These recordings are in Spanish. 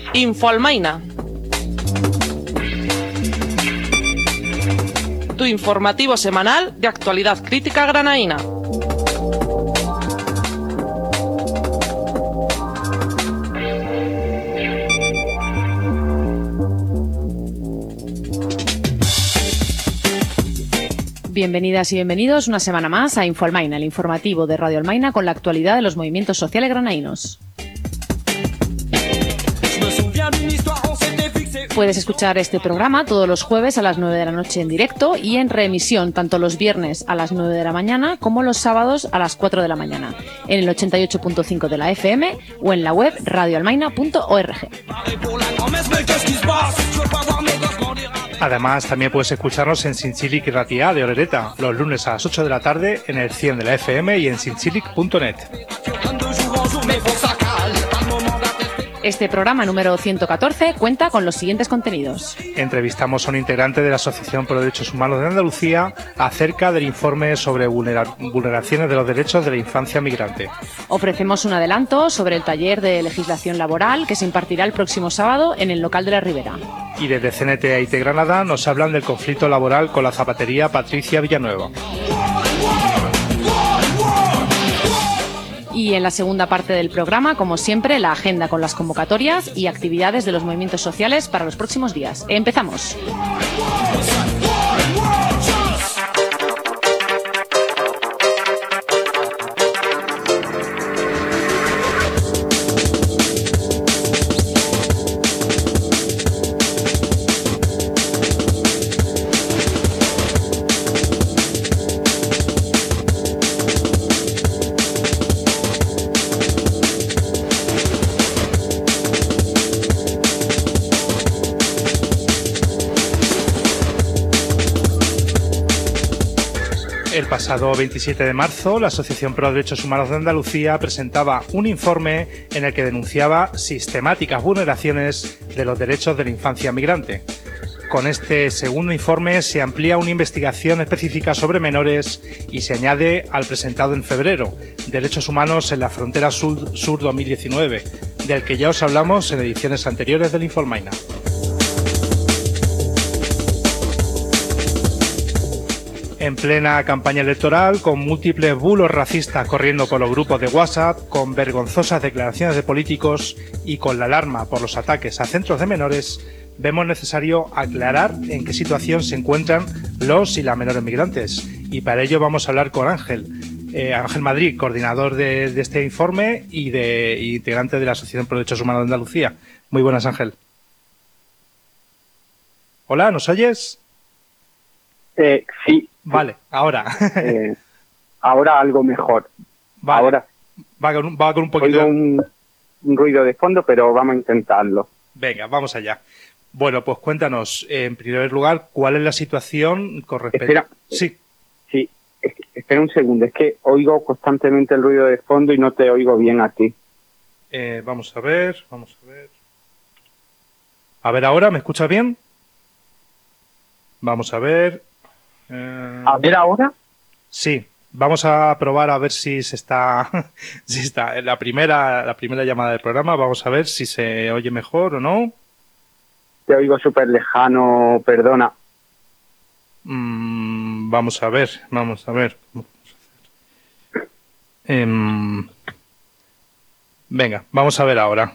Infoalmaina. Tu informativo semanal de actualidad crítica granaína. Bienvenidas y bienvenidos una semana más a Infoalmaina, el informativo de Radio Almaina con la actualidad de los movimientos sociales granaínos. Puedes escuchar este programa todos los jueves a las 9 de la noche en directo y en reemisión tanto los viernes a las 9 de la mañana como los sábados a las 4 de la mañana en el 88.5 de la FM o en la web radioalmaina.org. Además, también puedes escucharnos en Zintzilik y Ratia de Orereta los lunes a las 8 de la tarde en el 100 de la FM y en zintzilik.net. Este programa número 114 cuenta con los siguientes contenidos. Entrevistamos a un integrante de la Asociación por Derechos Humanos de Andalucía acerca del informe sobre vulneraciones de los derechos de la infancia migrante. Ofrecemos un adelanto sobre el taller de legislación laboral que se impartirá el próximo sábado en el local de la Ribera. Y desde CNT a IT Granada nos hablan del conflicto laboral con la zapatería Patricia Villanueva. Y en la segunda parte del programa, como siempre, la agenda con las convocatorias y actividades de los movimientos sociales para los próximos días. ¡Empezamos! El pasado 27 de marzo, la Asociación Pro Derechos Humanos de Andalucía presentaba un informe en el que denunciaba sistemáticas vulneraciones de los derechos de la infancia migrante. Con este segundo informe se amplía una investigación específica sobre menores y se añade al presentado en febrero, Derechos Humanos en la Frontera Sur 2019, del que ya os hablamos en ediciones anteriores del Infoalmaina. En plena campaña electoral, con múltiples bulos racistas corriendo por los grupos de WhatsApp, con vergonzosas declaraciones de políticos y con la alarma por los ataques a centros de menores, vemos necesario aclarar en qué situación se encuentran los y las menores migrantes. Y para ello vamos a hablar con Ángel Madrid, coordinador de este informe y integrante de la Asociación por Derechos Humanos de Andalucía. Muy buenas, Ángel. Hola, ¿nos oyes? Sí. Vale, ahora. Ahora algo mejor. Vale. Ahora va con un poquito... Oigo un ruido de fondo, pero vamos a intentarlo. Venga, vamos allá. Bueno, pues cuéntanos, en primer lugar, ¿cuál es la situación con respecto... Espera. Sí. Sí, espera un segundo. Es que oigo constantemente el ruido de fondo y no te oigo bien a ti. Vamos a ver. A ver, ¿ahora me escuchas bien? Vamos a ver... A ver ahora. Sí, vamos a probar a ver si se está, la primera llamada del programa, vamos a ver si se oye mejor o no. Te oigo súper lejano, perdona. Vamos a ver. Venga, vamos a ver ahora.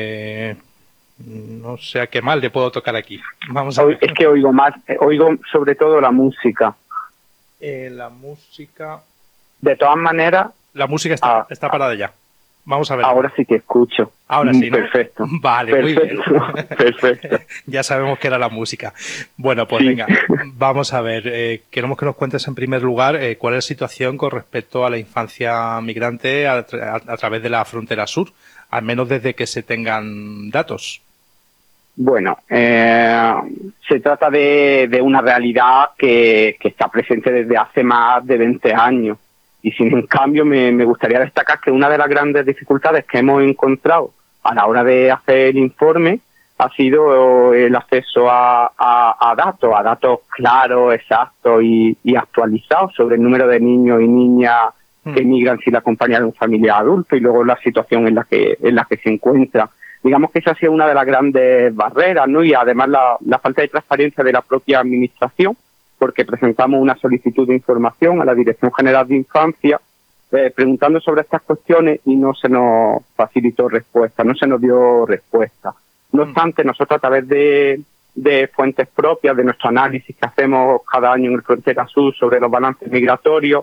No sé a qué mal le puedo tocar aquí. Vamos a ver. Es que oigo sobre todo la música. La música... De todas maneras... La música está parada ya. Vamos a ver. Ahora sí que escucho. Ahora sí, ¿no? Perfecto. Vale, perfecto. Muy bien. Perfecto. Ya sabemos que era la música. Bueno, pues sí. Venga, vamos a ver. Queremos que nos cuentes en primer lugar cuál es la situación con respecto a la infancia migrante a través de la frontera sur, al menos desde que se tengan datos. Bueno, se trata de una realidad que está presente desde hace más de 20 años. Y sin cambio me gustaría destacar que una de las grandes dificultades que hemos encontrado a la hora de hacer el informe ha sido el acceso a datos claros, exactos y actualizados sobre el número de niños y niñas que emigran sin la compañía de un familiar adulto y luego la situación en la que se encuentra. Digamos que esa ha sido una de las grandes barreras, ¿no? Y además la falta de transparencia de la propia administración, porque presentamos una solicitud de información a la Dirección General de Infancia preguntando sobre estas cuestiones y no se nos facilitó respuesta, no se nos dio respuesta. No obstante, nosotros a través de fuentes propias, de nuestro análisis que hacemos cada año en el Frontera Sur sobre los balances migratorios,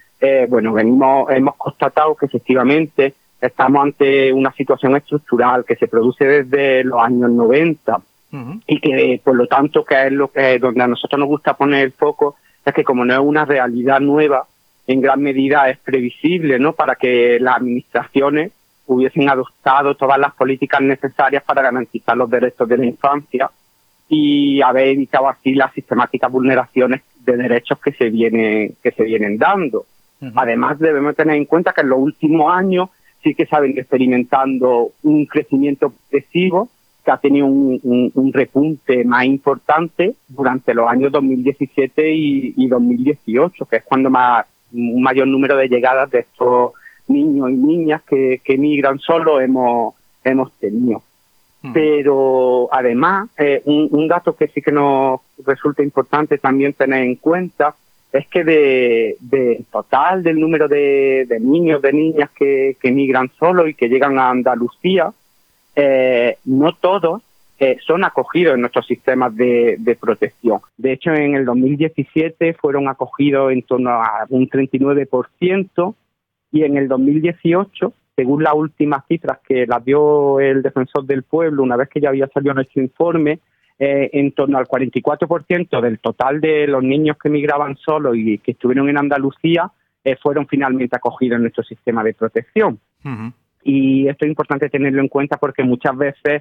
hemos constatado que efectivamente estamos ante una situación estructural que se produce desde los años 90 y que, por lo tanto, que es donde a nosotros nos gusta poner el foco, es que como no es una realidad nueva, en gran medida es previsible, ¿no?, para que las administraciones hubiesen adoptado todas las políticas necesarias para garantizar los derechos de la infancia y haber evitado así las sistemáticas vulneraciones de derechos que se vienen dando. Además, debemos tener en cuenta que en los últimos años sí que se ha venido experimentando un crecimiento progresivo que ha tenido un repunte más importante durante los años 2017 y 2018, que es cuando un mayor número de llegadas de estos niños y niñas que emigran solos hemos tenido. Pero además, un dato que sí que nos resulta importante también tener en cuenta es que de total del número de niños, de niñas que emigran solos y que llegan a Andalucía, no todos son acogidos en nuestros sistemas de protección. De hecho, en el 2017 fueron acogidos en torno a un 39% y en el 2018, según las últimas cifras que las dio el Defensor del Pueblo, una vez que ya había salido nuestro informe, en torno al 44% del total de los niños que emigraban solos y que estuvieron en Andalucía fueron finalmente acogidos en nuestro sistema de protección. Y esto es importante tenerlo en cuenta porque muchas veces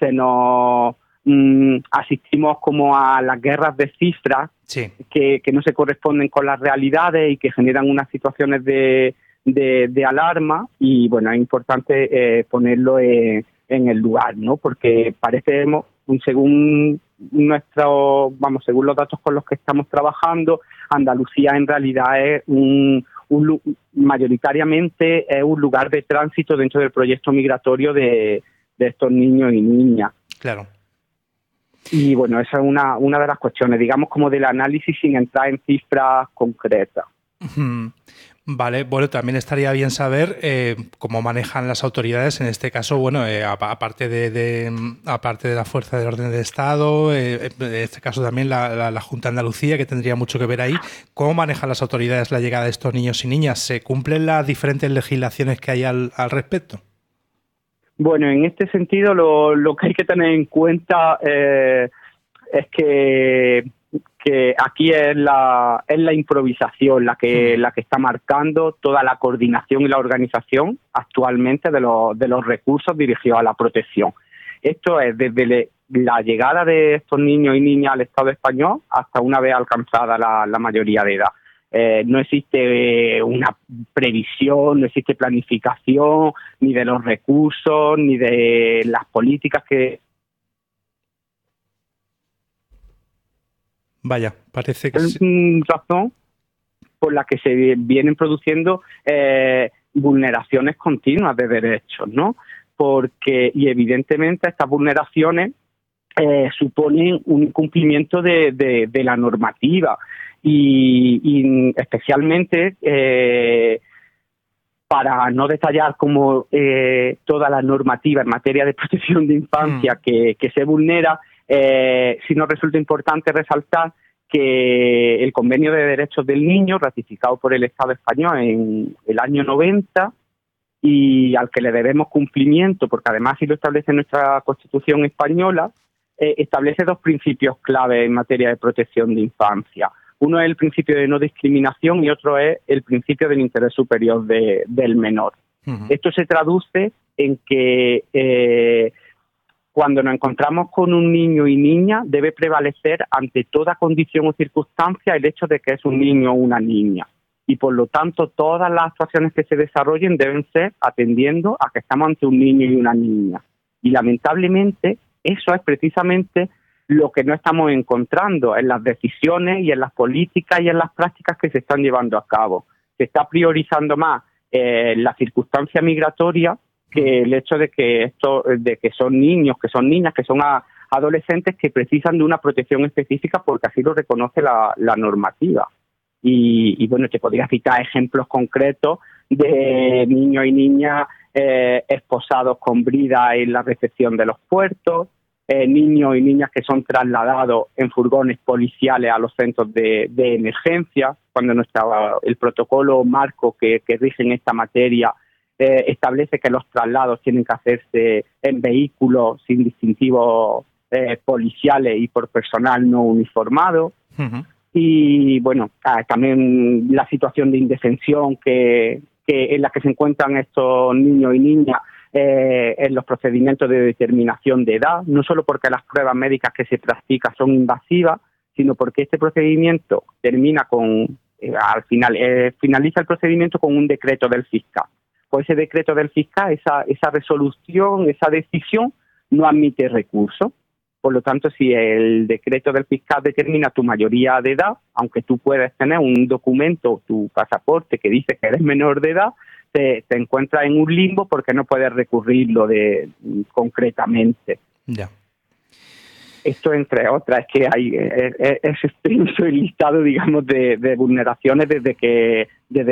asistimos como a las guerras de cifras que no se corresponden con las realidades y que generan unas situaciones de alarma y bueno, es importante ponerlo en el lugar, ¿no? Porque según los datos con los que estamos trabajando, Andalucía en realidad es mayoritariamente es un lugar de tránsito dentro del proyecto migratorio de estos niños y niñas. Claro. Y bueno, esa es una de las cuestiones, digamos, como del análisis sin entrar en cifras concretas. Vale, bueno, también estaría bien saber cómo manejan las autoridades, en este caso, bueno, aparte de la Fuerza del Orden del Estado, en este caso también la Junta de Andalucía, que tendría mucho que ver ahí, ¿cómo manejan las autoridades la llegada de estos niños y niñas? ¿Se cumplen las diferentes legislaciones que hay al respecto? Bueno, en este sentido lo que hay que tener en cuenta es que aquí es la improvisación la que está marcando toda la coordinación y la organización actualmente de los recursos dirigidos a la protección. Esto es desde la llegada de estos niños y niñas al Estado español hasta una vez alcanzada la mayoría de edad. No existe una previsión, no existe planificación ni de los recursos ni de las políticas que... Vaya, parece que es razón por la que se vienen produciendo vulneraciones continuas de derechos, ¿no? Y evidentemente estas vulneraciones suponen un incumplimiento de la normativa y especialmente para no detallar como toda la normativa en materia de protección de infancia que se vulnera, sí nos resulta importante resaltar que el Convenio de Derechos del Niño, ratificado por el Estado español en el año 90 y al que le debemos cumplimiento, porque además sí lo establece nuestra Constitución española, establece dos principios clave en materia de protección de infancia. Uno es el principio de no discriminación y otro es el principio del interés superior del menor. Esto se traduce en que cuando nos encontramos con un niño y niña debe prevalecer ante toda condición o circunstancia el hecho de que es un niño o una niña. Y por lo tanto todas las actuaciones que se desarrollen deben ser atendiendo a que estamos ante un niño y una niña. Y lamentablemente eso es precisamente lo que no estamos encontrando en las decisiones y en las políticas y en las prácticas que se están llevando a cabo. Se está priorizando más la circunstancia migratoria que el hecho de que son niños, que son niñas, que son adolescentes que precisan de una protección específica porque así lo reconoce la normativa. Y bueno, te podría citar ejemplos concretos de niños y niñas esposados con brida en la recepción de los puertos, niños y niñas que son trasladados en furgones policiales a los centros de emergencia, cuando el protocolo marco que rige en esta materia establece que los traslados tienen que hacerse en vehículos sin distintivos policiales y por personal no uniformado. Uh-huh. Y bueno, también la situación de indefensión que en la que se encuentran estos niños y niñas en los procedimientos de determinación de edad, no solo porque las pruebas médicas que se practican son invasivas, sino porque este procedimiento termina al final, finaliza el procedimiento con un decreto del fiscal. Pues ese decreto del fiscal, esa resolución, esa decisión, no admite recurso. Por lo tanto, si el decreto del fiscal determina tu mayoría de edad, aunque tú puedes tener un documento, tu pasaporte que dice que eres menor de edad, te encuentras en un limbo porque no puedes recurrirlo concretamente. Ya. Esto, entre otras, es que es extenso el listado, digamos, de vulneraciones desde que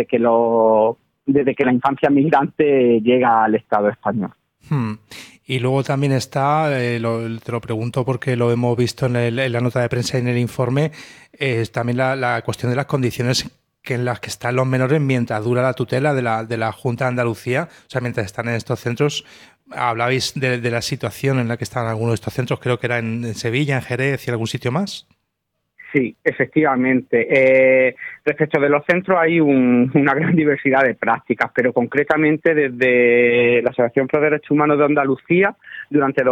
la infancia migrante llega al Estado español. Y luego también está, te lo pregunto porque lo hemos visto en la nota de prensa y en el informe, es también la cuestión de las condiciones en las que están los menores mientras dura la tutela de la Junta de Andalucía, o sea, mientras están en estos centros. Hablabais de la situación en la que están algunos de estos centros, creo que era en Sevilla, en Jerez y algún sitio más. Sí, efectivamente. Respecto de los centros hay una gran diversidad de prácticas, pero concretamente desde la Asociación por los Derechos Humanos de Andalucía, durante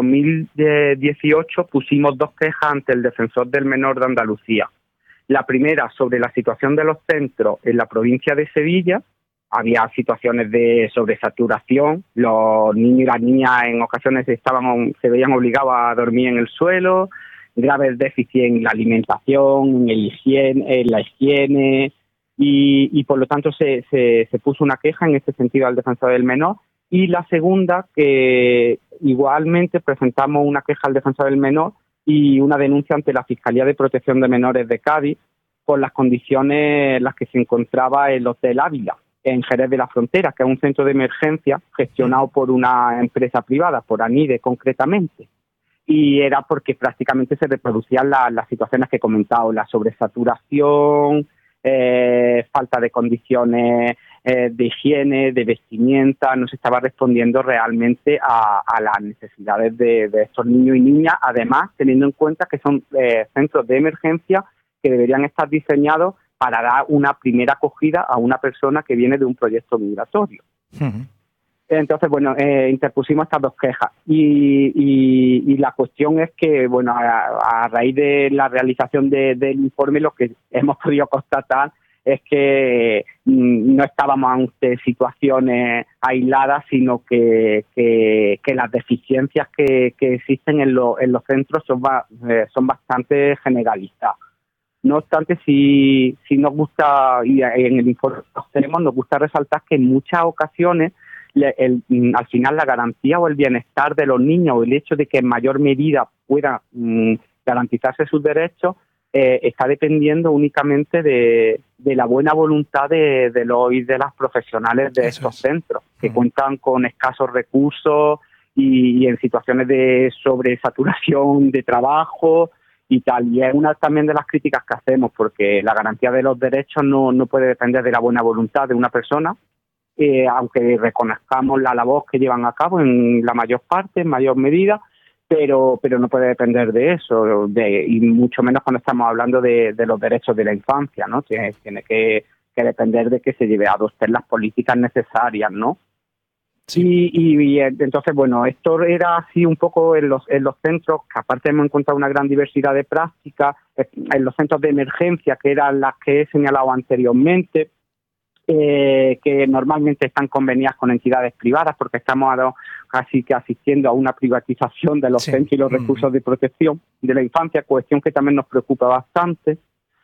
2018 pusimos 2 quejas ante el Defensor del Menor de Andalucía. La primera sobre la situación de los centros en la provincia de Sevilla. Había situaciones de sobresaturación, los niños y las niñas en ocasiones se veían obligados a dormir en el suelo, graves déficits en la alimentación, en la higiene, y por lo tanto se puso una queja en este sentido al Defensor del Menor. Y la segunda, que igualmente presentamos una queja al Defensor del Menor y una denuncia ante la Fiscalía de Protección de Menores de Cádiz por las condiciones en las que se encontraba el Hotel Ávila en Jerez de la Frontera, que es un centro de emergencia gestionado por una empresa privada, por ANIDE concretamente. Y era porque prácticamente se reproducían las situaciones que he comentado, la sobresaturación, falta de condiciones de higiene, de vestimenta, no se estaba respondiendo realmente a las necesidades de estos niños y niñas, además teniendo en cuenta que son centros de emergencia que deberían estar diseñados para dar una primera acogida a una persona que viene de un proyecto migratorio. Uh-huh. Entonces, bueno, interpusimos estas 2 quejas y la cuestión es que, bueno, a raíz de la realización del informe, lo que hemos podido constatar es que no estábamos ante situaciones aisladas, sino que las deficiencias que existen en los centros son bastante generalizadas. No obstante, si nos gusta, y en el informe nos gusta resaltar que en muchas ocasiones al final la garantía o el bienestar de los niños o el hecho de que en mayor medida puedan garantizarse sus derechos está dependiendo únicamente de la buena voluntad de los y de las profesionales de estos centros, que cuentan con escasos recursos y en situaciones de sobresaturación de trabajo y tal. Y es una también de las críticas que hacemos, porque la garantía de los derechos no puede depender de la buena voluntad de una persona, aunque reconozcamos la labor que llevan a cabo en la mayor parte, en mayor medida, pero no puede depender de eso, y mucho menos cuando estamos hablando de los derechos de la infancia, ¿no? Tiene que depender de que se lleve a adoptar las políticas necesarias, ¿no? Sí. Y entonces, bueno, esto era así un poco en los centros, que aparte hemos encontrado una gran diversidad de prácticas, en los centros de emergencia, que eran las que he señalado anteriormente, que normalmente están conveniadas con entidades privadas, porque estamos casi que asistiendo a una privatización de los centros y los recursos de protección de la infancia, cuestión que también nos preocupa bastante.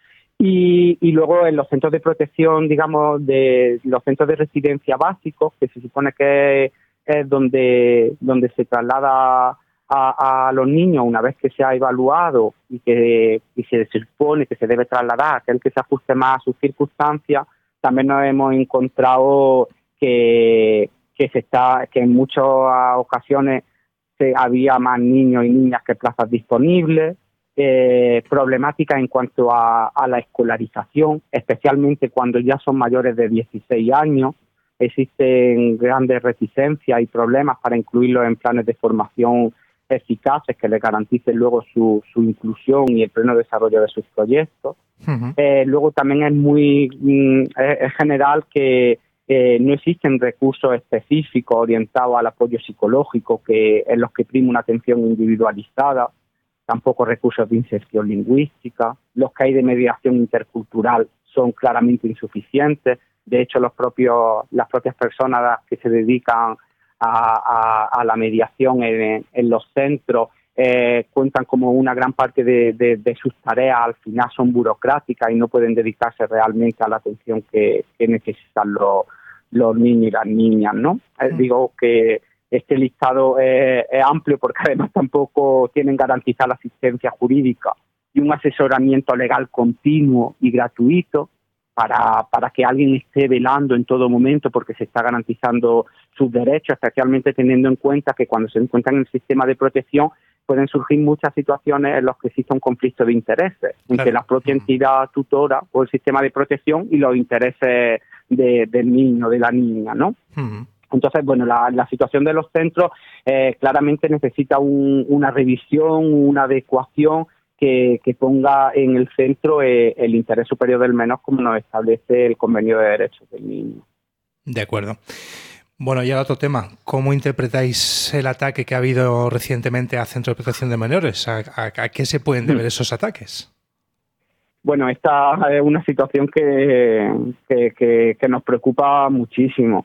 Y luego en los centros de protección, digamos, de los centros de residencia básicos, que se supone que es donde se traslada a los niños, una vez que se ha evaluado y se supone que se debe trasladar a aquel que se ajuste más a sus circunstancias, también nos hemos encontrado que en muchas ocasiones había más niños y niñas que plazas disponibles, problemáticas en cuanto a la escolarización, especialmente cuando ya son mayores de 16 años. Existen grandes reticencias y problemas para incluirlos en planes de formación eficaces que les garanticen luego su inclusión y el pleno desarrollo de sus proyectos. Uh-huh. Luego también es general que no existen recursos específicos orientados al apoyo psicológico en los que prima una atención individualizada, tampoco recursos de inserción lingüística. Los que hay de mediación intercultural son claramente insuficientes. De hecho, las propias personas que se dedican a la mediación en los centros cuentan como una gran parte de sus tareas al final son burocráticas y no pueden dedicarse realmente a la atención que necesitan los niños y las niñas, ¿no? Digo que este listado es amplio porque además tampoco tienen garantizada la asistencia jurídica y un asesoramiento legal continuo y gratuito para que alguien esté velando en todo momento porque se está garantizando sus derechos, especialmente teniendo en cuenta que cuando se encuentran en el sistema de protección pueden surgir muchas situaciones en las que existe un conflicto de intereses entre la propia entidad tutora o el sistema de protección y los intereses del niño, de la niña, ¿no? Uh-huh. Entonces, bueno, la situación de los centros claramente necesita una revisión, una adecuación que ponga en el centro el interés superior del menor, como nos establece el Convenio de Derechos del Niño. De acuerdo. Bueno, y ahora otro tema. ¿Cómo interpretáis el ataque que ha habido recientemente a Centro de Protección de Menores? ¿A qué se pueden deber esos ataques? Bueno, esta es una situación que nos preocupa muchísimo.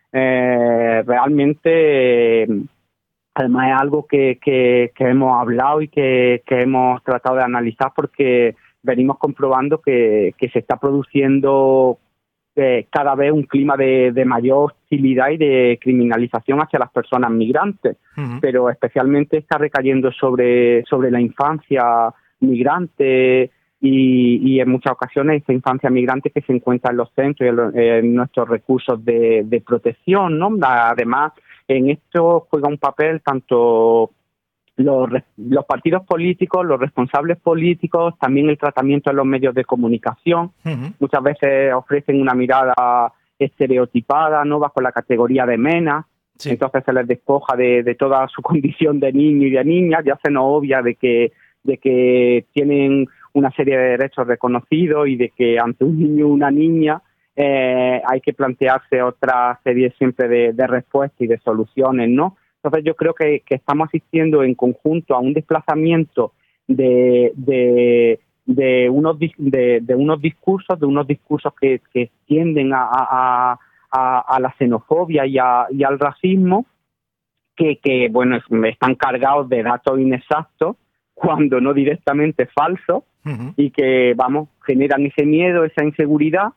Realmente, además es algo que hemos hablado y que hemos tratado de analizar porque venimos comprobando que se está produciendo cada vez un clima de mayor hostilidad y de criminalización hacia las personas migrantes, uh-huh. Pero especialmente está recayendo sobre la infancia migrante y en muchas ocasiones esa infancia migrante que se encuentra en los centros y en nuestros recursos de protección, ¿no? Además, en esto juega un papel tanto los partidos políticos, los responsables políticos, también el tratamiento de los medios de comunicación. Uh-huh. Muchas veces ofrecen una mirada estereotipada, ¿no? Bajo la categoría de MENA. Sí. Entonces se les despoja de toda su condición de niño y de niña, ya se nos obvia de que tienen una serie de derechos reconocidos y de que ante un niño o una niña hay que plantearse otra serie siempre de respuestas y de soluciones, ¿no? Entonces yo creo que estamos asistiendo en conjunto a un desplazamiento de unos discursos que tienden a la xenofobia y al racismo que bueno, están cargados de datos inexactos cuando no directamente falsos, uh-huh. Y que generan ese miedo, esa inseguridad.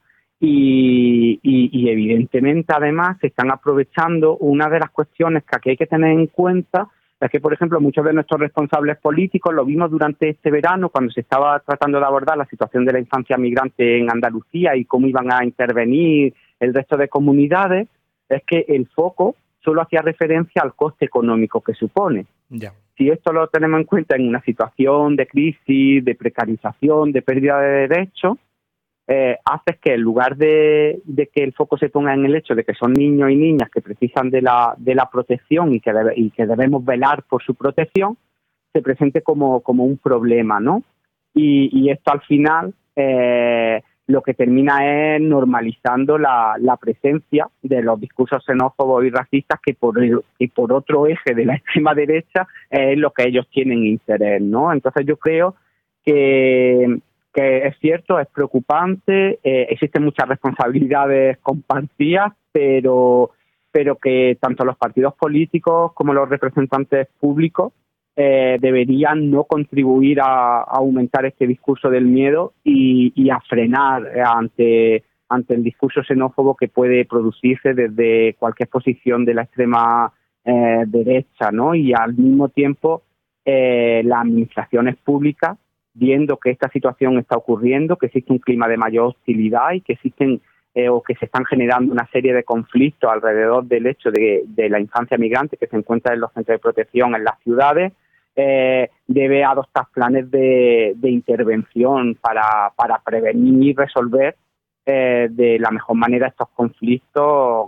Y evidentemente además se están aprovechando. Una de las cuestiones que aquí hay que tener en cuenta es que, por ejemplo, muchos de nuestros responsables políticos, lo vimos durante este verano cuando se estaba tratando de abordar la situación de la infancia migrante en Andalucía y cómo iban a intervenir el resto de comunidades, es que el foco solo hacía referencia al coste económico que supone. Yeah. Si esto lo tenemos en cuenta en una situación de crisis, de precarización, de pérdida de derechos, hace que en lugar de que el foco se ponga en el hecho de que son niños y niñas que precisan de la protección y que debemos velar por su protección, se presente como un problema, ¿no? Y esto al final lo que termina es normalizando la presencia de los discursos xenófobos y racistas que por otro eje de la extrema derecha es lo que ellos tienen interés, ¿no? Entonces yo creo que es cierto, es preocupante, existen muchas responsabilidades compartidas, pero que tanto los partidos políticos como los representantes públicos deberían no contribuir a aumentar este discurso del miedo y a frenar ante el discurso xenófobo que puede producirse desde cualquier posición de la extrema derecha, ¿no? Y al mismo tiempo las administraciones públicas, viendo que esta situación está ocurriendo, que existe un clima de mayor hostilidad y que existen o que se están generando una serie de conflictos alrededor del hecho de la infancia migrante que se encuentra en los centros de protección en las ciudades, debe adoptar planes de intervención para prevenir y resolver de la mejor manera estos conflictos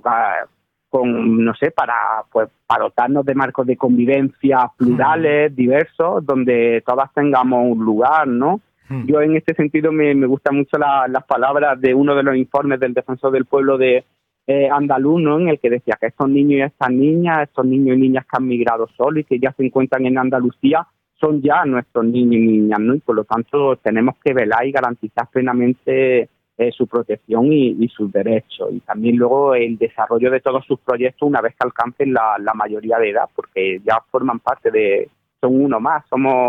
para dotarnos de marcos de convivencia plurales, diversos, donde todas tengamos un lugar, ¿no? Yo en este sentido me gustan mucho las palabras de uno de los informes del Defensor del Pueblo de andaluz, ¿no? En el que decía que estos niños y estas niñas, estos niños y niñas que han migrado solos y que ya se encuentran en Andalucía, son ya nuestros niños y niñas, ¿no? Y por lo tanto tenemos que velar y garantizar plenamente su protección y sus derechos. Y también luego el desarrollo de todos sus proyectos una vez que alcancen la mayoría de edad, porque ya forman parte son uno más,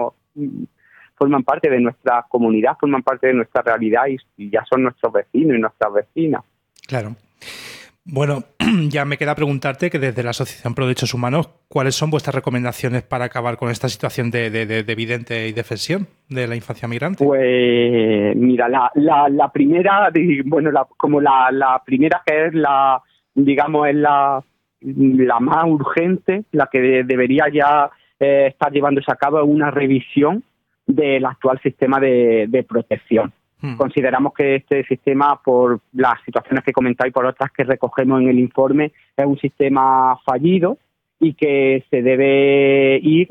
forman parte de nuestra comunidad, forman parte de nuestra realidad y ya son nuestros vecinos y nuestras vecinas. Claro. Bueno, ya me queda preguntarte que desde la Asociación Pro Derechos Humanos, ¿cuáles son vuestras recomendaciones para acabar con esta situación de evidente indefensión de la infancia migrante? Pues mira, la primera, la primera que es es la más urgente, la que debería ya estar llevándose a cabo, es una revisión del actual sistema de protección. Consideramos que este sistema, por las situaciones que comentáis y por otras que recogemos en el informe, es un sistema fallido y que se debe ir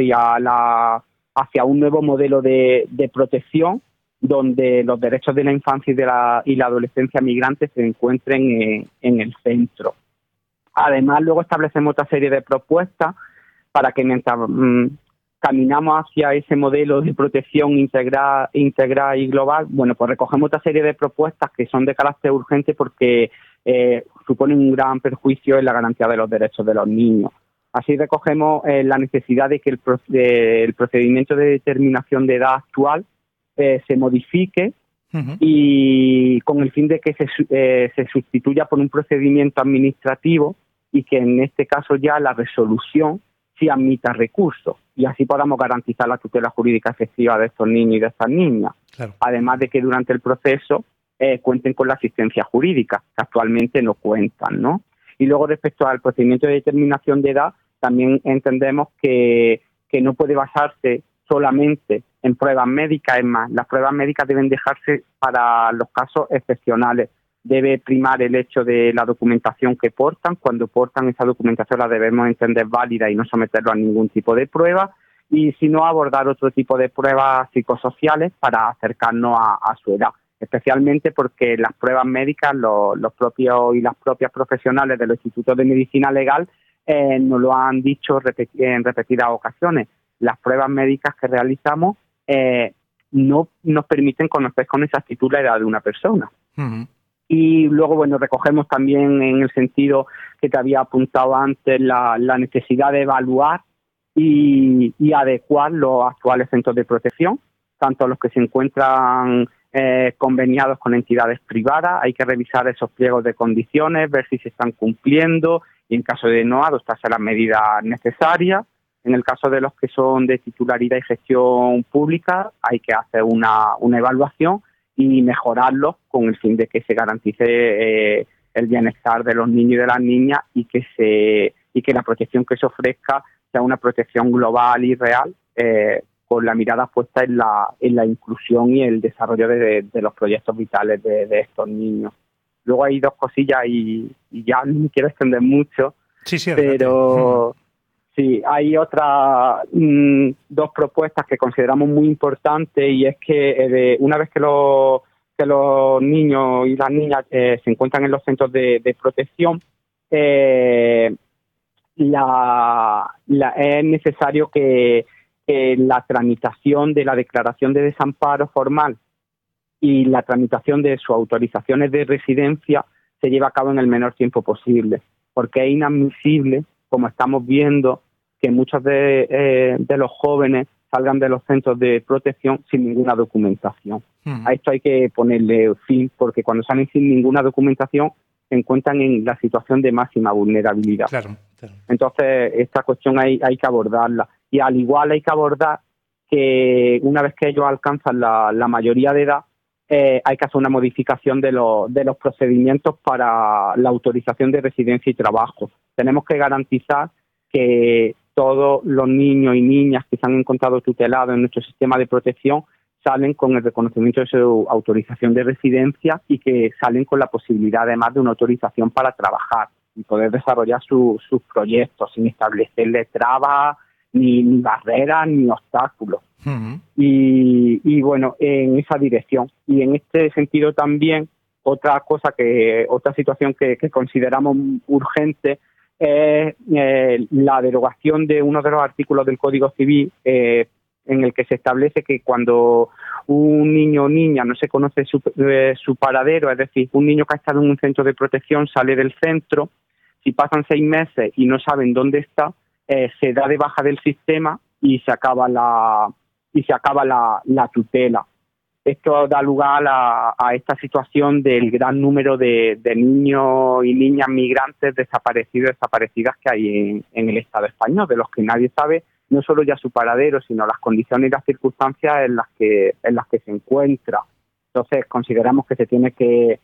hacia un nuevo modelo de protección donde los derechos de la infancia y la adolescencia migrante se encuentren en el centro. Además, luego establecemos otra serie de propuestas para que mientras caminamos hacia ese modelo de protección integral y global, bueno, pues recogemos otra serie de propuestas que son de carácter urgente porque suponen un gran perjuicio en la garantía de los derechos de los niños. Así recogemos la necesidad de que el procedimiento de determinación de edad actual se modifique y con el fin de que se sustituya por un procedimiento administrativo y que en este caso ya la resolución sí admita recursos y así podamos garantizar la tutela jurídica efectiva de estos niños y de estas niñas. Claro. Además de que durante el proceso cuenten con la asistencia jurídica, que actualmente no cuentan, ¿no? Y luego respecto al procedimiento de determinación de edad, también entendemos que no puede basarse solamente en pruebas médicas. Es más, las pruebas médicas deben dejarse para los casos excepcionales. Debe primar el hecho de la documentación que portan. Cuando portan esa documentación la debemos entender válida y no someterlo a ningún tipo de prueba. Y si no, abordar otro tipo de pruebas psicosociales para acercarnos a su edad. Especialmente porque las pruebas médicas, los propios y las propias profesionales de los institutos de medicina legal nos lo han dicho en repetidas ocasiones. Las pruebas médicas que realizamos no nos permiten conocer con exactitud la edad de una persona. Uh-huh. Y luego, bueno, recogemos también en el sentido que te había apuntado antes la necesidad de evaluar y adecuar los actuales centros de protección, tanto los que se encuentran conveniados con entidades privadas. Hay que revisar esos pliegos de condiciones, ver si se están cumpliendo y en caso de no, adoptarse las medidas necesarias. En el caso de los que son de titularidad y gestión pública, hay que hacer una evaluación y mejorarlos con el fin de que se garantice el bienestar de los niños y de las niñas y que la protección que se ofrezca sea una protección global y real, con la mirada puesta en la inclusión y el desarrollo de los proyectos vitales de estos niños. Luego hay dos cosillas y ya no me quiero extender mucho, sí, pero sí, hay otras dos propuestas que consideramos muy importantes y es que una vez que los niños y las niñas se encuentran en los centros de protección, es necesario que la tramitación de la declaración de desamparo formal y la tramitación de sus autorizaciones de residencia se lleve a cabo en el menor tiempo posible, porque es inadmisible, como estamos viendo, que muchos de los jóvenes salgan de los centros de protección sin ninguna documentación. A esto hay que ponerle fin, porque cuando salen sin ninguna documentación se encuentran en la situación de máxima vulnerabilidad. Claro, Entonces, esta cuestión hay que abordarla. Y al igual hay que abordar que una vez que ellos alcanzan la mayoría de edad, hay que hacer una modificación de los procedimientos para la autorización de residencia y trabajo. Tenemos que garantizar que todos los niños y niñas que se han encontrado tutelados en nuestro sistema de protección salen con el reconocimiento de su autorización de residencia y que salen con la posibilidad además de una autorización para trabajar y poder desarrollar sus proyectos sin establecerle trabas, ni barreras, ni obstáculos. Uh-huh. Y bueno, en esa dirección. Y en este sentido también, otra situación que consideramos urgente es la derogación de uno de los artículos del Código Civil en el que se establece que cuando un niño o niña no se conoce su paradero, es decir, un niño que ha estado en un centro de protección sale del centro, si pasan 6 meses y no saben dónde está, se da de baja del sistema y se acaba la tutela. Esto da lugar a esta situación del gran número de niños y niñas migrantes desaparecidos y desaparecidas que hay en el Estado español, de los que nadie sabe no solo ya su paradero, sino las condiciones y las circunstancias en las que se encuentra. Entonces, consideramos que se tiene que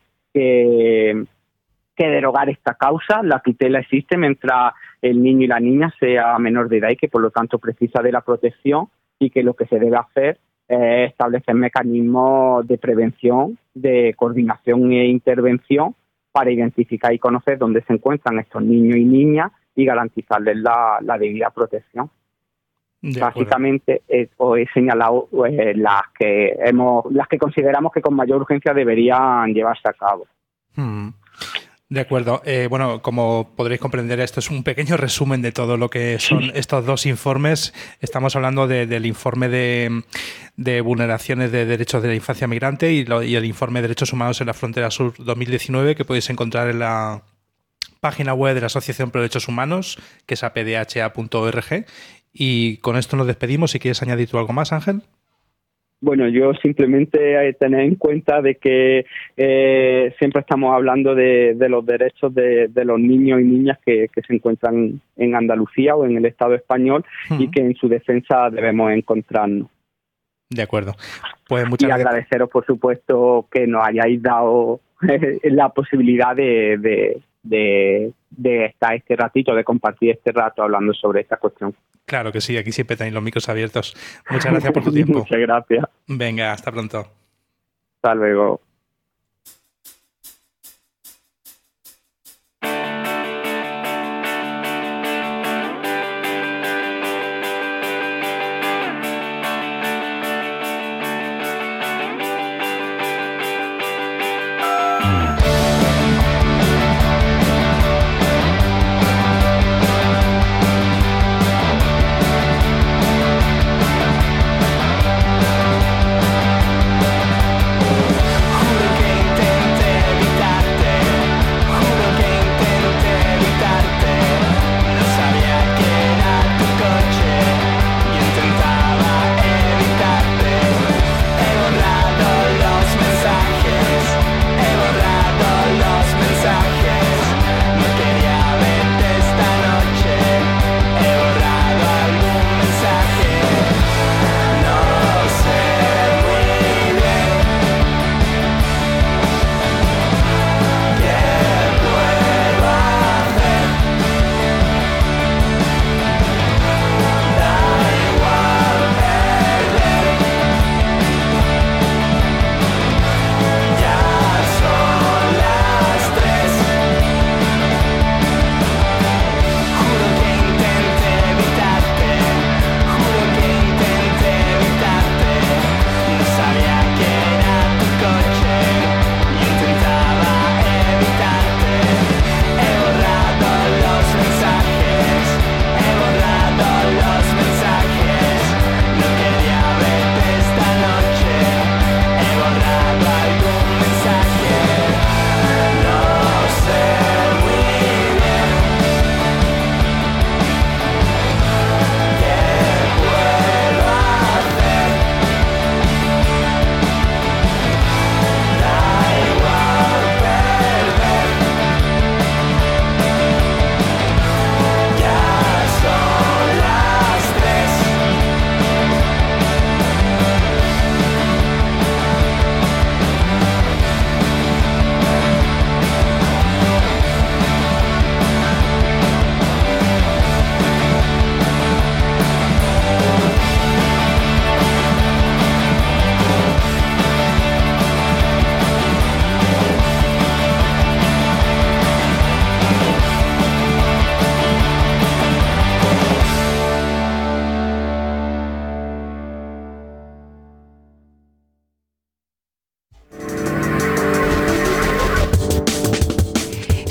derogar esta causa. La tutela existe mientras el niño y la niña sea menor de edad y que por lo tanto precisa de la protección, y que lo que se debe hacer es establecer mecanismos de prevención, de coordinación e intervención para identificar y conocer dónde se encuentran estos niños y niñas y garantizarles la debida protección. Básicamente os he señalado las que consideramos que con mayor urgencia deberían llevarse a cabo. De acuerdo. Bueno, como podréis comprender, esto es un pequeño resumen de todo lo que son estos dos informes. Estamos hablando del informe de vulneraciones de derechos de la infancia migrante y el informe de derechos humanos en la frontera sur 2019, que podéis encontrar en la página web de la Asociación por Derechos Humanos, que es apdha.org. Y con esto nos despedimos. Si quieres añadir tú algo más, Ángel. Bueno, yo simplemente tener en cuenta de que siempre estamos hablando de los derechos de los niños y niñas que se encuentran en Andalucía o en el Estado español, y que en su defensa debemos encontrarnos. De acuerdo. Pues muchas gracias. Y agradeceros, por supuesto, que nos hayáis dado la posibilidad de estar este ratito, de compartir este rato hablando sobre esta cuestión. Claro que sí, aquí siempre tenéis los micros abiertos. Muchas gracias por tu tiempo. Muchas gracias. Venga, hasta pronto. Hasta luego.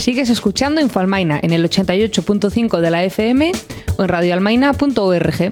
Sigues escuchando Infoalmaina en el 88.5 de la FM o en radioalmaina.org.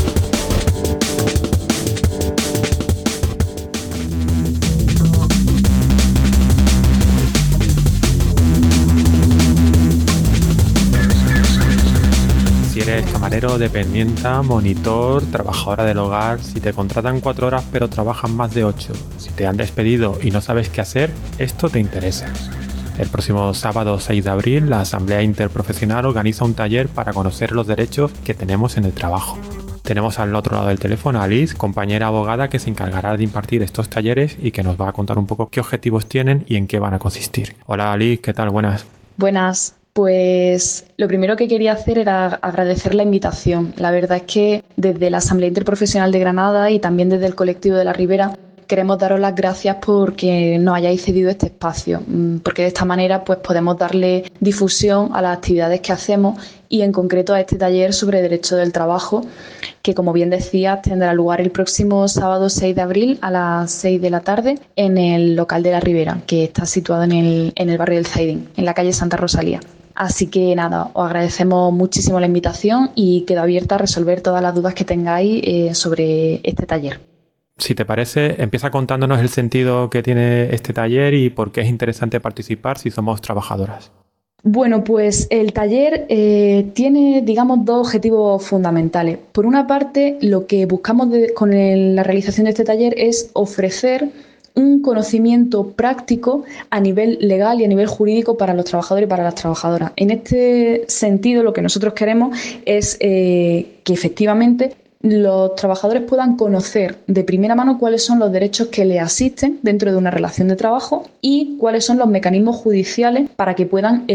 Si eres camarero, dependienta, monitor, trabajadora del hogar, si te contratan 4 horas pero trabajan más de 8, si te han despedido y no sabes qué hacer, esto te interesa. El próximo sábado 6 de abril, la Asamblea Interprofesional organiza un taller para conocer los derechos que tenemos en el trabajo. Tenemos al otro lado del teléfono a Liz, compañera abogada que se encargará de impartir estos talleres y que nos va a contar un poco qué objetivos tienen y en qué van a consistir. Hola Liz, ¿qué tal? Buenas. Buenas. Pues lo primero que quería hacer era agradecer la invitación. La verdad es que desde la Asamblea Interprofesional de Granada y también desde el colectivo de La Ribera queremos daros las gracias porque nos hayáis cedido este espacio, porque de esta manera pues podemos darle difusión a las actividades que hacemos y en concreto a este taller sobre derecho del trabajo que, como bien decía, tendrá lugar el próximo sábado 6 de abril a las 6 de la tarde en el local de La Ribera, que está situado en el barrio del Zaidín, en la calle Santa Rosalía. Así que nada, os agradecemos muchísimo la invitación y quedo abierta a resolver todas las dudas que tengáis sobre este taller. Si te parece, empieza contándonos el sentido que tiene este taller y por qué es interesante participar si somos trabajadoras. Bueno, pues el taller tiene, digamos, dos objetivos fundamentales. Por una parte, lo que buscamos con la realización de este taller es ofrecer un conocimiento práctico a nivel legal y a nivel jurídico para los trabajadores y para las trabajadoras. En este sentido, lo que nosotros queremos es que efectivamente los trabajadores puedan conocer de primera mano cuáles son los derechos que les asisten dentro de una relación de trabajo y cuáles son los mecanismos judiciales para que puedan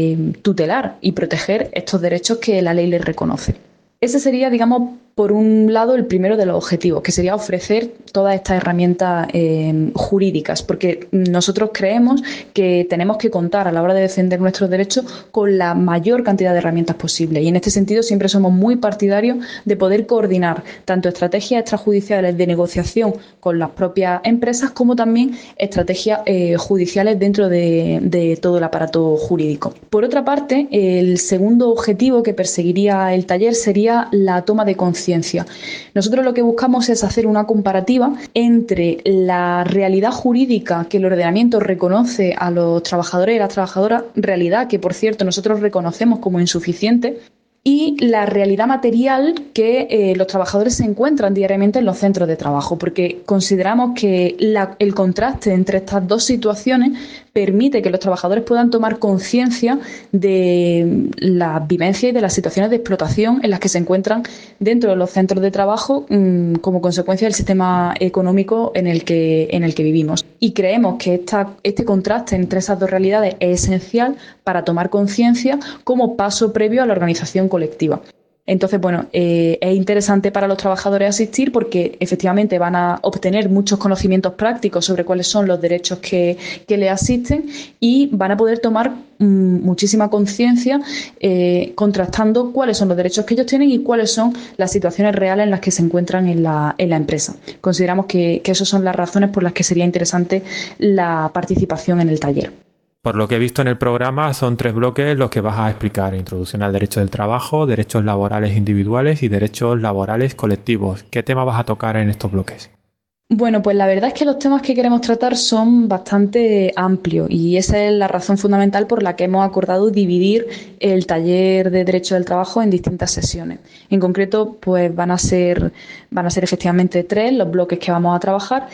tutelar y proteger estos derechos que la ley les reconoce. Ese sería, digamos, por un lado, el primero de los objetivos, que sería ofrecer todas estas herramientas jurídicas, porque nosotros creemos que tenemos que contar a la hora de defender nuestros derechos con la mayor cantidad de herramientas posible. Y en este sentido siempre somos muy partidarios de poder coordinar tanto estrategias extrajudiciales de negociación con las propias empresas como también estrategias judiciales dentro de todo el aparato jurídico. Por otra parte, el segundo objetivo que perseguiría el taller sería la toma de conciencia. Nosotros lo que buscamos es hacer una comparativa entre la realidad jurídica que el ordenamiento reconoce a los trabajadores y las trabajadoras, realidad que, por cierto, nosotros reconocemos como insuficiente, y la realidad material que los trabajadores se encuentran diariamente en los centros de trabajo, porque consideramos que el contraste entre estas dos situaciones permite que los trabajadores puedan tomar conciencia de las vivencias y de las situaciones de explotación en las que se encuentran dentro de los centros de trabajo como consecuencia del sistema económico en el que vivimos. Y creemos que este contraste entre esas dos realidades es esencial para tomar conciencia como paso previo a la organización colectiva. Entonces, bueno, es interesante para los trabajadores asistir porque efectivamente van a obtener muchos conocimientos prácticos sobre cuáles son los derechos que les asisten y van a poder tomar muchísima conciencia contrastando cuáles son los derechos que ellos tienen y cuáles son las situaciones reales en las que se encuentran en la empresa. Consideramos que esas son las razones por las que sería interesante la participación en el taller. Por lo que he visto en el programa, son 3 bloques los que vas a explicar: introducción al derecho del trabajo, derechos laborales individuales y derechos laborales colectivos. ¿Qué tema vas a tocar en estos bloques? Bueno, pues la verdad es que los temas que queremos tratar son bastante amplios y esa es la razón fundamental por la que hemos acordado dividir el taller de Derecho del Trabajo en distintas sesiones. En concreto, pues van a ser efectivamente 3 los bloques que vamos a trabajar.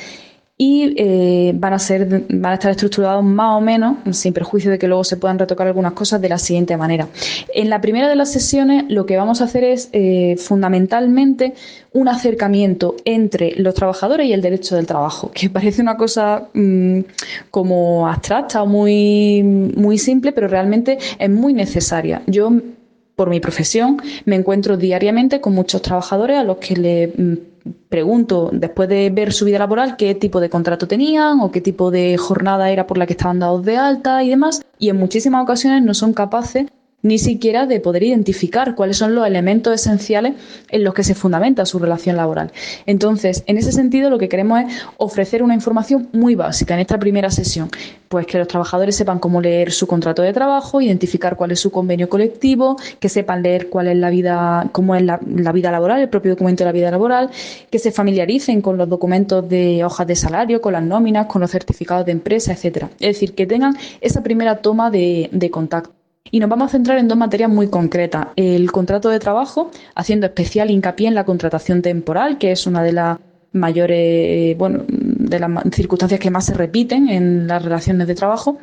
Y van a estar estructurados más o menos, sin perjuicio de que luego se puedan retocar algunas cosas, de la siguiente manera. En la primera de las sesiones lo que vamos a hacer es fundamentalmente un acercamiento entre los trabajadores y el derecho del trabajo, que parece una cosa como abstracta o muy, muy simple, pero realmente es muy necesaria. Yo, por mi profesión, me encuentro diariamente con muchos trabajadores a los que le pregunto, después de ver su vida laboral, qué tipo de contrato tenían o qué tipo de jornada era por la que estaban dados de alta y demás, y en muchísimas ocasiones no son capaces ni siquiera de poder identificar cuáles son los elementos esenciales en los que se fundamenta su relación laboral. Entonces, en ese sentido, lo que queremos es ofrecer una información muy básica en esta primera sesión, pues que los trabajadores sepan cómo leer su contrato de trabajo, identificar cuál es su convenio colectivo, que sepan leer cuál es cómo es la vida laboral, el propio documento de la vida laboral, que se familiaricen con los documentos de hojas de salario, con las nóminas, con los certificados de empresa, etcétera. Es decir, que tengan esa primera toma de contacto. Y nos vamos a centrar en dos materias muy concretas. El contrato de trabajo, haciendo especial hincapié en la contratación temporal, que es una de las mayores, de las circunstancias que más se repiten en las relaciones de trabajo.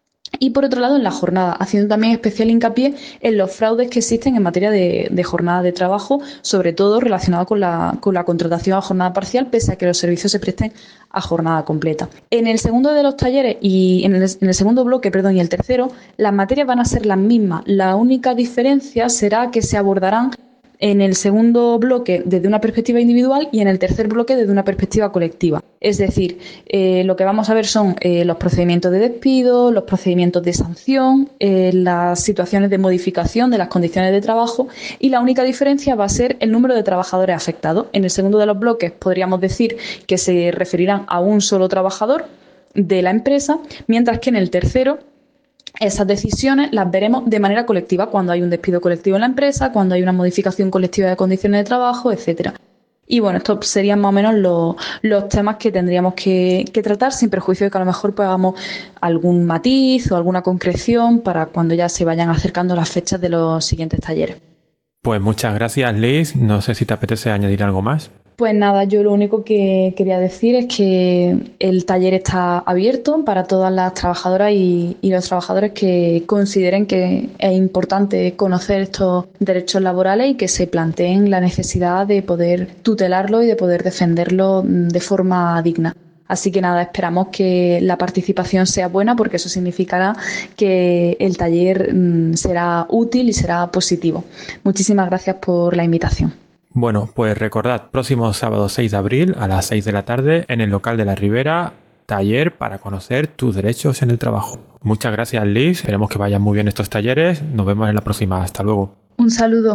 Y por otro lado, en la jornada, haciendo también especial hincapié en los fraudes que existen en materia de jornada de trabajo, sobre todo relacionado con la contratación a jornada parcial, pese a que los servicios se presten a jornada completa. En el segundo de los talleres y en el segundo bloque, y el tercero, las materias van a ser las mismas. La única diferencia será que se abordarán en el segundo bloque desde una perspectiva individual y en el tercer bloque desde una perspectiva colectiva. Es decir, lo que vamos a ver son los procedimientos de despido, los procedimientos de sanción, las situaciones de modificación de las condiciones de trabajo, y la única diferencia va a ser el número de trabajadores afectados. En el segundo de los bloques podríamos decir que se referirán a un solo trabajador de la empresa, mientras que en el tercero esas decisiones las veremos de manera colectiva, cuando hay un despido colectivo en la empresa, cuando hay una modificación colectiva de condiciones de trabajo, etcétera. Y bueno, estos serían más o menos los temas que tendríamos que tratar, sin perjuicio de que a lo mejor pues, hagamos algún matiz o alguna concreción para cuando ya se vayan acercando las fechas de los siguientes talleres. Pues muchas gracias, Liz. No sé si te apetece añadir algo más. Pues nada, yo lo único que quería decir es que el taller está abierto para todas las trabajadoras y los trabajadores que consideren que es importante conocer estos derechos laborales y que se planteen la necesidad de poder tutelarlo y de poder defenderlo de forma digna. Así que nada, esperamos que la participación sea buena, porque eso significará que el taller será útil y será positivo. Muchísimas gracias por la invitación. Bueno, pues recordad, próximo sábado 6 de abril a las 6 de la tarde en el local de la Ribera, taller para conocer tus derechos en el trabajo. Muchas gracias, Liz. Esperemos que vayan muy bien estos talleres. Nos vemos en la próxima. Hasta luego. Un saludo.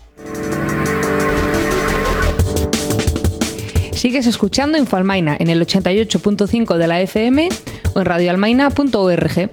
Sigues escuchando Infoalmaina en el 88.5 de la FM o en radioalmaina.org.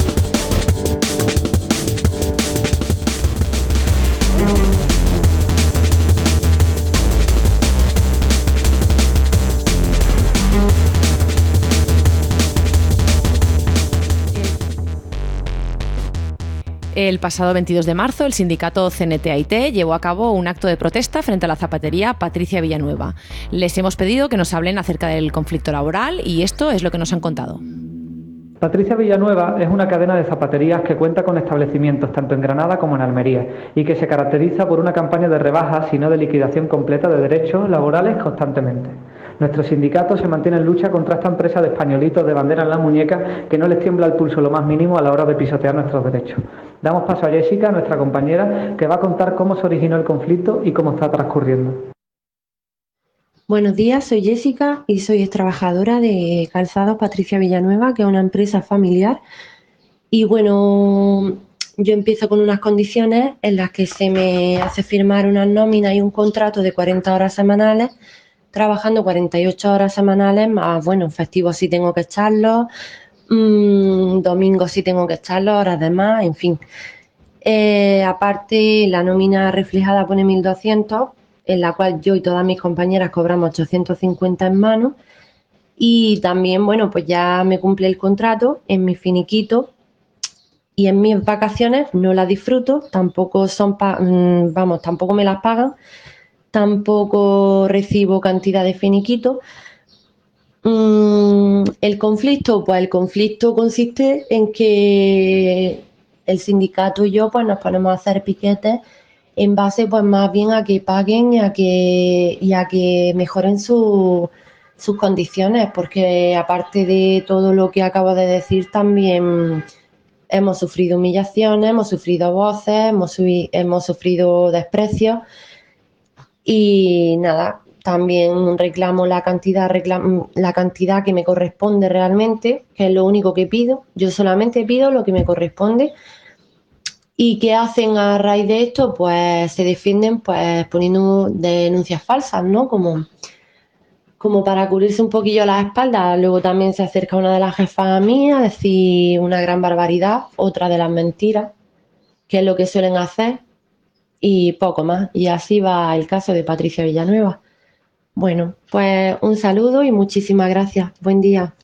El pasado 22 de marzo, el sindicato CNT-AIT llevó a cabo un acto de protesta frente a la zapatería Patricia Villanueva. Les hemos pedido que nos hablen acerca del conflicto laboral y esto es lo que nos han contado. Patricia Villanueva es una cadena de zapaterías que cuenta con establecimientos tanto en Granada como en Almería y que se caracteriza por una campaña de rebajas y no de liquidación completa de derechos laborales constantemente. Nuestro sindicato se mantiene en lucha contra esta empresa de españolitos de bandera en la muñeca que no les tiembla el pulso lo más mínimo a la hora de pisotear nuestros derechos. Damos paso a Jessica, nuestra compañera, que va a contar cómo se originó el conflicto y cómo está transcurriendo. Buenos días, soy Jessica y soy trabajadora de Calzados Patricia Villanueva, que es una empresa familiar. Y bueno, yo empiezo con unas condiciones en las que se me hace firmar una nómina y un contrato de 40 horas semanales, trabajando 48 horas semanales, más, bueno, festivos sí tengo que echarlos, domingos sí tengo que echarlos, horas de más, en fin. Aparte, la nómina reflejada pone 1.200, en la cual yo y todas mis compañeras cobramos 850 en mano. Y también, bueno, pues ya me cumple el contrato en mi finiquito y en mis vacaciones no las disfruto, tampoco tampoco me las pagan, tampoco recibo cantidad de finiquito. El conflicto, pues el conflicto consiste en que el sindicato y yo pues nos ponemos a hacer piquetes en base pues más bien a que paguen y a que mejoren sus condiciones, porque aparte de todo lo que acabo de decir, también hemos sufrido humillaciones, hemos sufrido voces, hemos sufrido desprecios y nada, también reclamo la cantidad que me corresponde realmente, que es lo único que pido. Yo solamente pido lo que me corresponde ¿Y qué hacen a raíz de esto? Pues se defienden pues poniendo denuncias falsas, ¿no? Como para cubrirse un poquillo las espaldas. Luego también se acerca una de las jefas a mí a decir una gran barbaridad, otra de las mentiras, que es lo que suelen hacer, y poco más. Y así va el caso de Patricia Villanueva. Bueno, pues un saludo y muchísimas gracias. Buen día.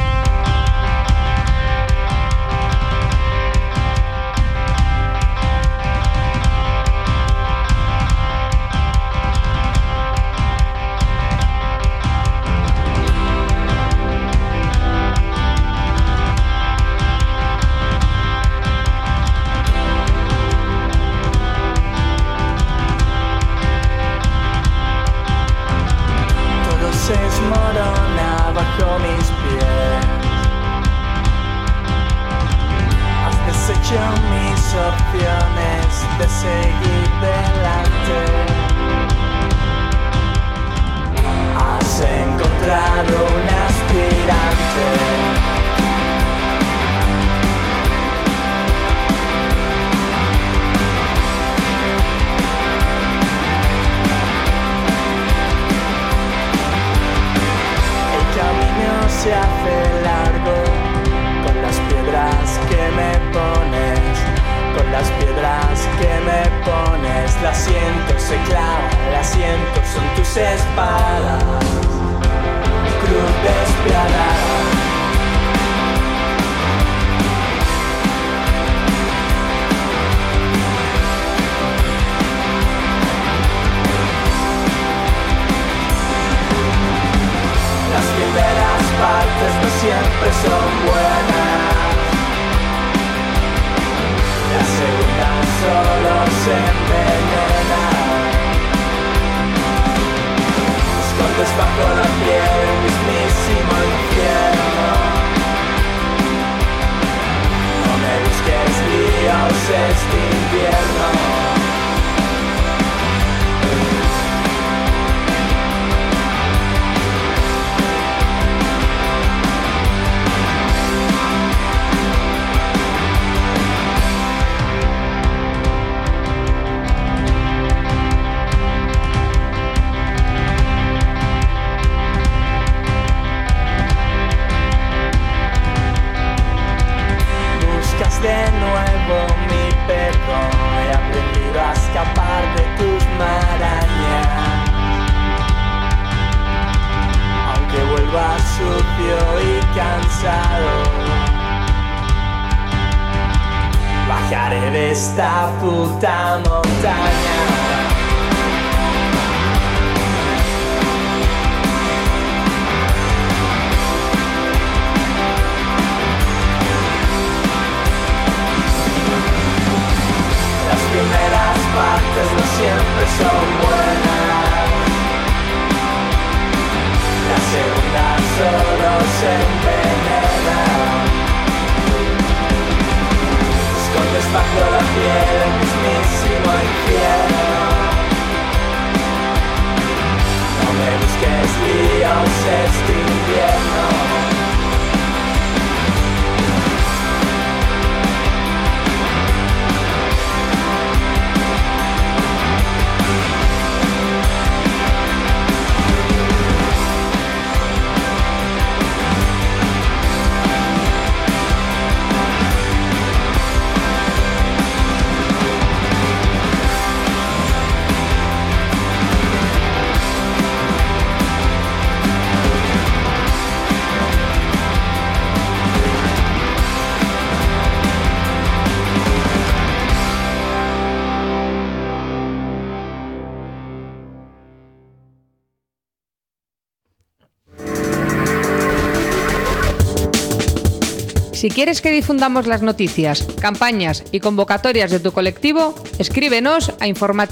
Si quieres que difundamos las noticias, campañas y convocatorias de tu colectivo, escríbenos a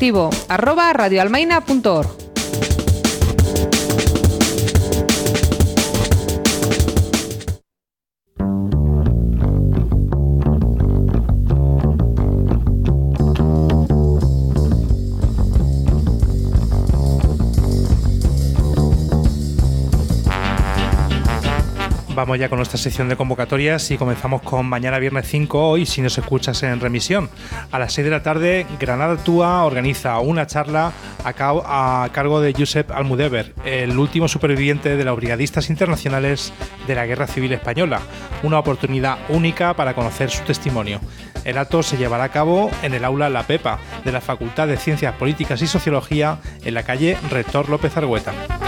informativo@radioalmaina.org. Vamos ya con nuestra sección de convocatorias y comenzamos con mañana viernes 5, hoy si nos escuchas en remisión. A las 6 de la tarde, Granada Actúa organiza una charla a cargo de Josep Almudévar, el último superviviente de los brigadistas internacionales de la Guerra Civil Española. Una oportunidad única para conocer su testimonio. El acto se llevará a cabo en el aula La Pepa de la Facultad de Ciencias Políticas y Sociología en la calle Rector López Argüeta.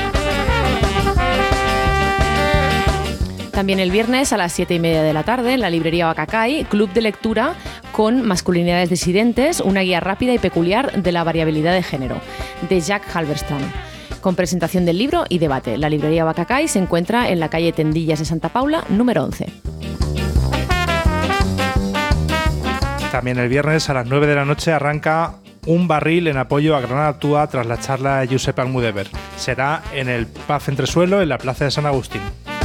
También el viernes a las 7:30 de la tarde, en la librería Bacacay, club de lectura con masculinidades disidentes, una guía rápida y peculiar de la variabilidad de género, de Jacques Halberstam, con presentación del libro y debate. La librería Bacacay se encuentra en la calle Tendillas de Santa Paula, número 11. También el viernes a las 9 de la noche arranca un barril en apoyo a Granada Actúa tras la charla de Josep Almudévar. Será en el Pub Entresuelo, en la Plaza de San Agustín.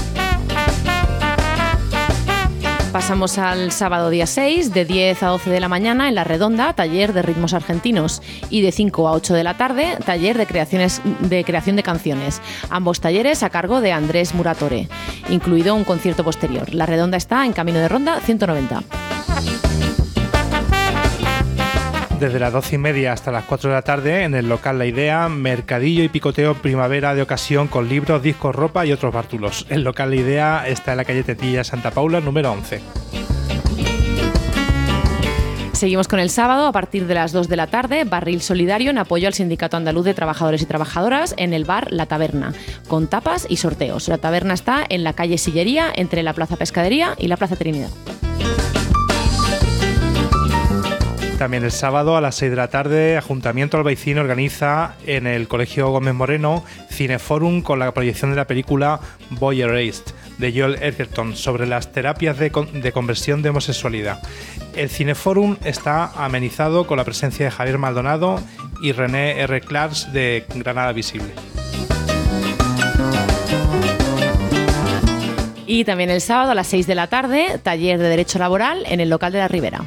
Pasamos al sábado día 6, de 10 a 12 de la mañana en La Redonda, taller de ritmos argentinos, y de 5 a 8 de la tarde, taller de creación de canciones. Ambos talleres a cargo de Andrés Muratore, incluido un concierto posterior. La Redonda está en Camino de Ronda 190. Desde las 12:30 hasta las 4 de la tarde, en el local La Idea, mercadillo y picoteo primavera de ocasión con libros, discos, ropa y otros bártulos. El local La Idea está en la calle Tendillas Santa Paula, número 11. Seguimos con el sábado a partir de las 2 de la tarde, barril solidario en apoyo al Sindicato Andaluz de Trabajadores y Trabajadoras en el bar La Taberna, con tapas y sorteos. La taberna está en la calle Sillería, entre la Plaza Pescadería y la Plaza Trinidad. También el sábado a las 6 de la tarde, Ayuntamiento Albaicín organiza en el Colegio Gómez Moreno Cineforum con la proyección de la película Boy Erased de Joel Edgerton sobre las terapias de conversión de homosexualidad. El Cineforum está amenizado con la presencia de Javier Maldonado y René R. Clars de Granada Visible. Y también el sábado a las 6 de la tarde, taller de Derecho Laboral en el local de la Ribera.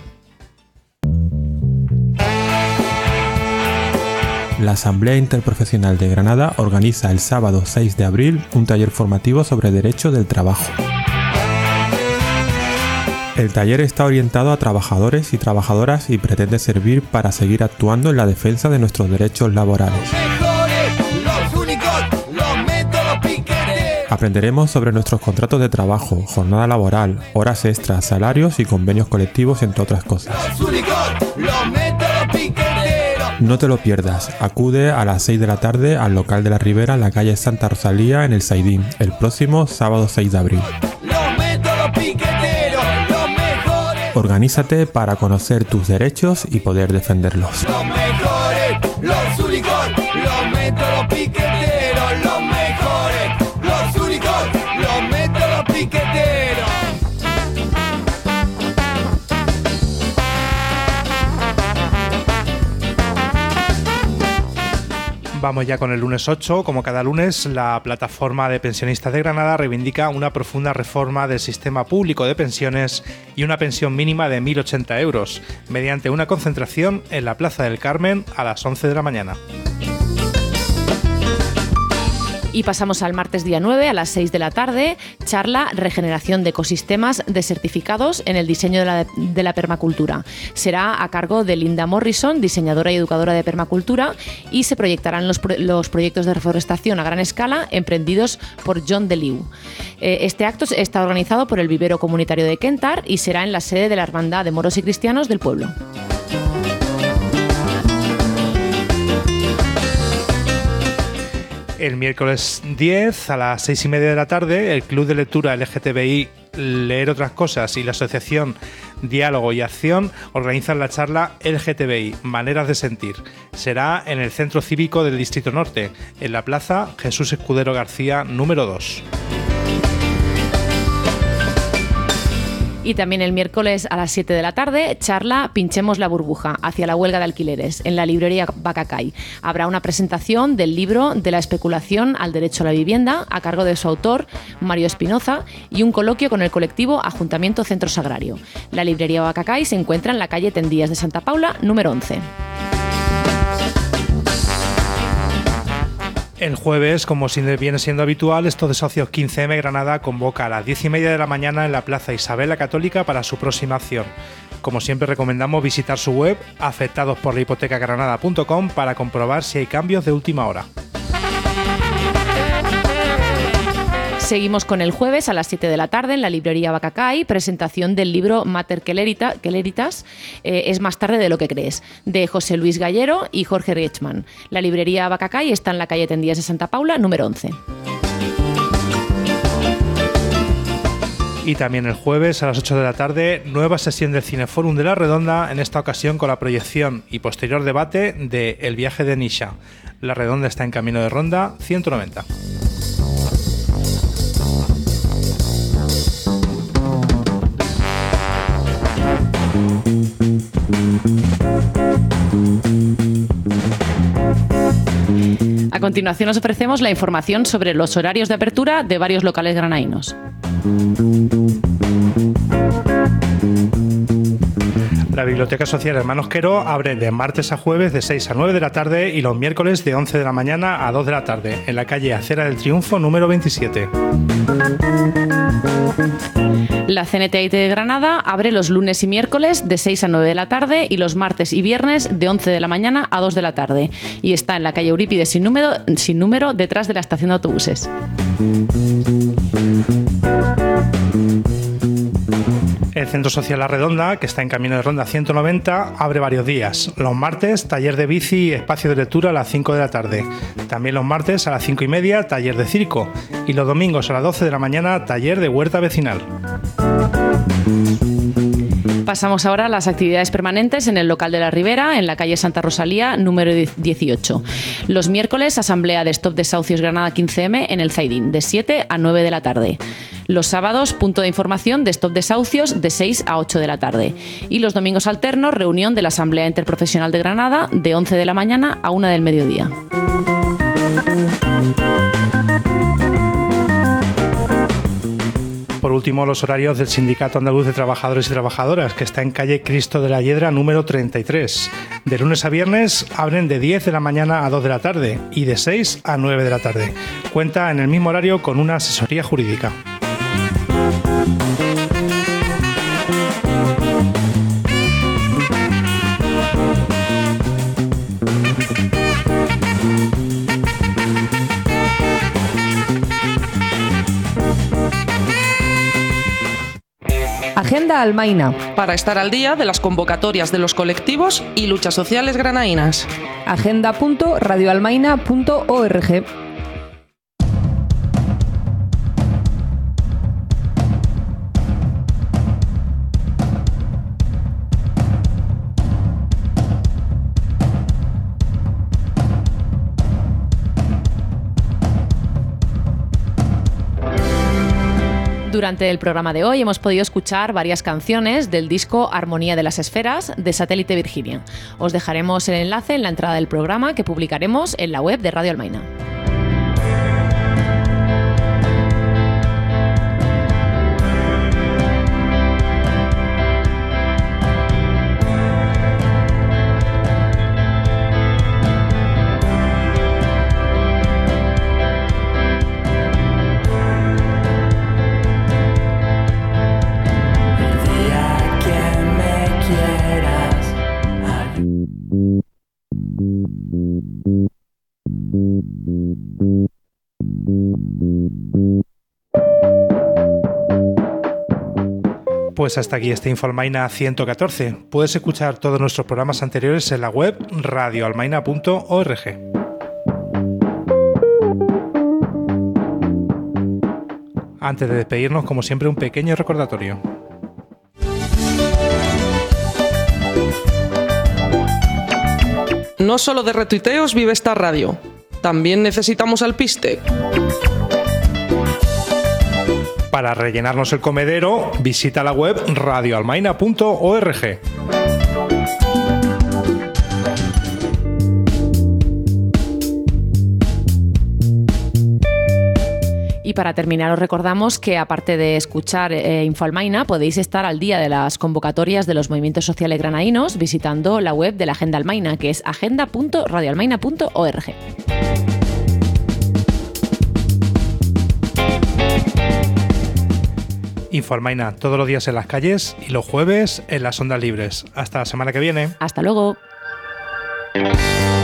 La Asamblea Interprofesional de Granada organiza el sábado 6 de abril un taller formativo sobre Derecho del Trabajo. El taller está orientado a trabajadores y trabajadoras y pretende servir para seguir actuando en la defensa de nuestros derechos laborales. Aprenderemos sobre nuestros contratos de trabajo, jornada laboral, horas extras, salarios y convenios colectivos, entre otras cosas. No te lo pierdas, acude a las 6 de la tarde al local de la Ribera en la calle Santa Rosalía en el Saidín, el próximo sábado 6 de abril. Organízate para conocer tus derechos y poder defenderlos. Los mejores, los únicos, los métodos piqueteros, los mejores, los únicos, los métodos piqueteros. Vamos ya con el lunes 8. Como cada lunes, la Plataforma de Pensionistas de Granada reivindica una profunda reforma del sistema público de pensiones y una pensión mínima de 1.080 euros, mediante una concentración en la Plaza del Carmen a las 11 de la mañana. Y pasamos al martes día 9 a las 6 de la tarde, charla Regeneración de ecosistemas desertificados en el diseño de la permacultura. Será a cargo de Linda Morrison, diseñadora y educadora de permacultura, y se proyectarán los proyectos de reforestación a gran escala emprendidos por John DeLiu. Este acto está organizado por el Vivero Comunitario de Kentar y será en la sede de la Hermandad de Moros y Cristianos del pueblo. El miércoles 10 a las 6:30 de la tarde, el Club de Lectura LGTBI Leer Otras Cosas y la Asociación Diálogo y Acción organizan la charla LGTBI Maneras de Sentir. Será en el Centro Cívico del Distrito Norte, en la Plaza Jesús Escudero García, número 2. Y también el miércoles a las 7 de la tarde, charla Pinchemos la burbuja, hacia la huelga de alquileres, en la librería Bacacay. Habrá una presentación del libro De la especulación al derecho a la vivienda, a cargo de su autor, Mario Espinoza, y un coloquio con el colectivo Ayuntamiento Centro Sagrario. La librería Bacacay se encuentra en la calle Tendillas de Santa Paula, número 11. El jueves, como viene siendo habitual, Stop Desahucios 15M Granada convoca a las 10:30 de la mañana en la Plaza Isabel la Católica para su próxima acción. Como siempre, recomendamos visitar su web afectadosporlahipotecagranada.com para comprobar si hay cambios de última hora. Seguimos con el jueves a las 7 de la tarde en la librería Bacacay, presentación del libro Mater Celeritas, es más tarde de lo que crees, de José Luis Gallero y Jorge Riechmann. La librería Bacacay está en la calle Tendías de Santa Paula, número 11. Y también el jueves a las 8 de la tarde, nueva sesión del Cineforum de la Redonda, en esta ocasión con la proyección y posterior debate de El viaje de Nisha. La Redonda está en camino de Ronda 190. A continuación os ofrecemos la información sobre los horarios de apertura de varios locales granainos. La Biblioteca Social Hermanos Quero abre de martes a jueves de 6 a 9 de la tarde y los miércoles de 11 de la mañana a 2 de la tarde, en la calle Acera del Triunfo número 27. La CNTIT de Granada abre los lunes y miércoles de 6 a 9 de la tarde y los martes y viernes de 11 de la mañana a 2 de la tarde. Y está en la calle Eurípides sin número detrás de la estación de autobuses. El Centro Social La Redonda, que está en camino de Ronda 190, abre varios días. Los martes, taller de bici y espacio de lectura a las 5 de la tarde. También los martes a las 5:30, taller de circo. Y los domingos a las 12 de la mañana, taller de huerta vecinal. Pasamos ahora a las actividades permanentes en el local de la Ribera, en la calle Santa Rosalía, número 18. Los miércoles, asamblea de Stop Desahucios Granada 15M en el Zaidín, de 7 a 9 de la tarde. Los sábados, punto de información de Stop Desahucios, de 6 a 8 de la tarde. Y los domingos alternos, reunión de la Asamblea Interprofesional de Granada, de 11 de la mañana a 1 del mediodía. Por último, los horarios del Sindicato Andaluz de Trabajadores y Trabajadoras, que está en calle Cristo de la Hiedra número 33. De lunes a viernes abren de 10 de la mañana a 2 de la tarde y de 6 a 9 de la tarde. Cuenta en el mismo horario con una asesoría jurídica. Agenda Almaina. Para estar al día de las convocatorias de los colectivos y luchas sociales granainas. agenda.radioalmaina.org. Durante el programa de hoy hemos podido escuchar varias canciones del disco Armonía de las Esferas de Satélite Virginia. Os dejaremos el enlace en la entrada del programa que publicaremos en la web de Radio Almaina. Pues hasta aquí este Infoalmaina 114. Puedes escuchar todos nuestros programas anteriores en la web radioalmaina.org. Antes de despedirnos, como siempre, un pequeño recordatorio. No solo de retuiteos vive esta radio, también necesitamos alpiste. Para rellenarnos el comedero, visita la web radioalmaina.org. Y para terminar os recordamos que aparte de escuchar Infoalmaina podéis estar al día de las convocatorias de los movimientos sociales granadinos visitando la web de la Agenda Almaina, que es agenda.radioalmaina.org. Infoalmaina, todos los días en las calles y los jueves en las ondas libres. Hasta la semana que viene. Hasta luego.